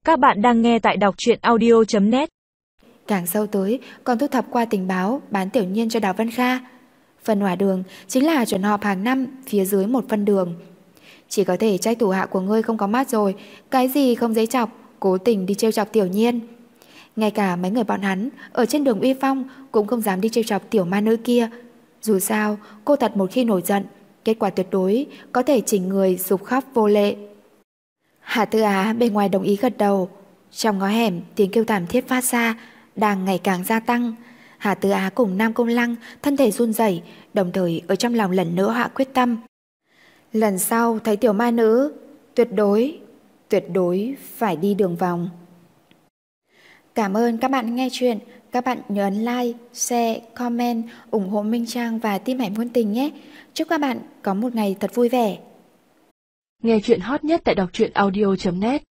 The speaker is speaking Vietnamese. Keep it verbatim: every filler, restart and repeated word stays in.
Các bạn đang nghe tại đọc truyện audio chấm net. Càng sâu tới còn thu thập qua tình báo bán Tiểu Nhiên cho Đào Vân Kha. Phần hỏa đường chính là chuẩn họp hàng năm phía dưới một phân đường. Chỉ có thể trách thủ hạ của ngươi không có mắt rồi, cái gì không giấy chọc, cố tình đi trêu chọc Tiểu Nhiên. Ngay cả mấy người bọn hắn ở trên đường Uy Phong cũng không dám đi trêu chọc tiểu ma nữ kia. Dù sao, cô thật một khi nổi giận, kết quả tuyệt đối có thể chỉnh người dục khóc vô lệ. Hạ Tư Á bên ngoài đồng ý gật đầu. Trong ngõ hẻm tiếng kêu thảm thiết phát ra đang ngày càng gia tăng. Hạ Tư Á cùng Nam Công Lăng thân thể run rẩy, đồng thời ở trong lòng lần nữa hạ quyết tâm. Lần sau thấy tiểu ma nữ, tuyệt đối, tuyệt đối phải đi đường vòng. Cảm ơn các bạn nghe chuyện. Các bạn nhớ ấn like, share, comment, ủng hộ Minh Trang và Tim Hải Ngôn Tình nhé. Chúc các bạn có một ngày thật vui vẻ. Nghe chuyện hot nhất tại đọc truyện audio chấm net.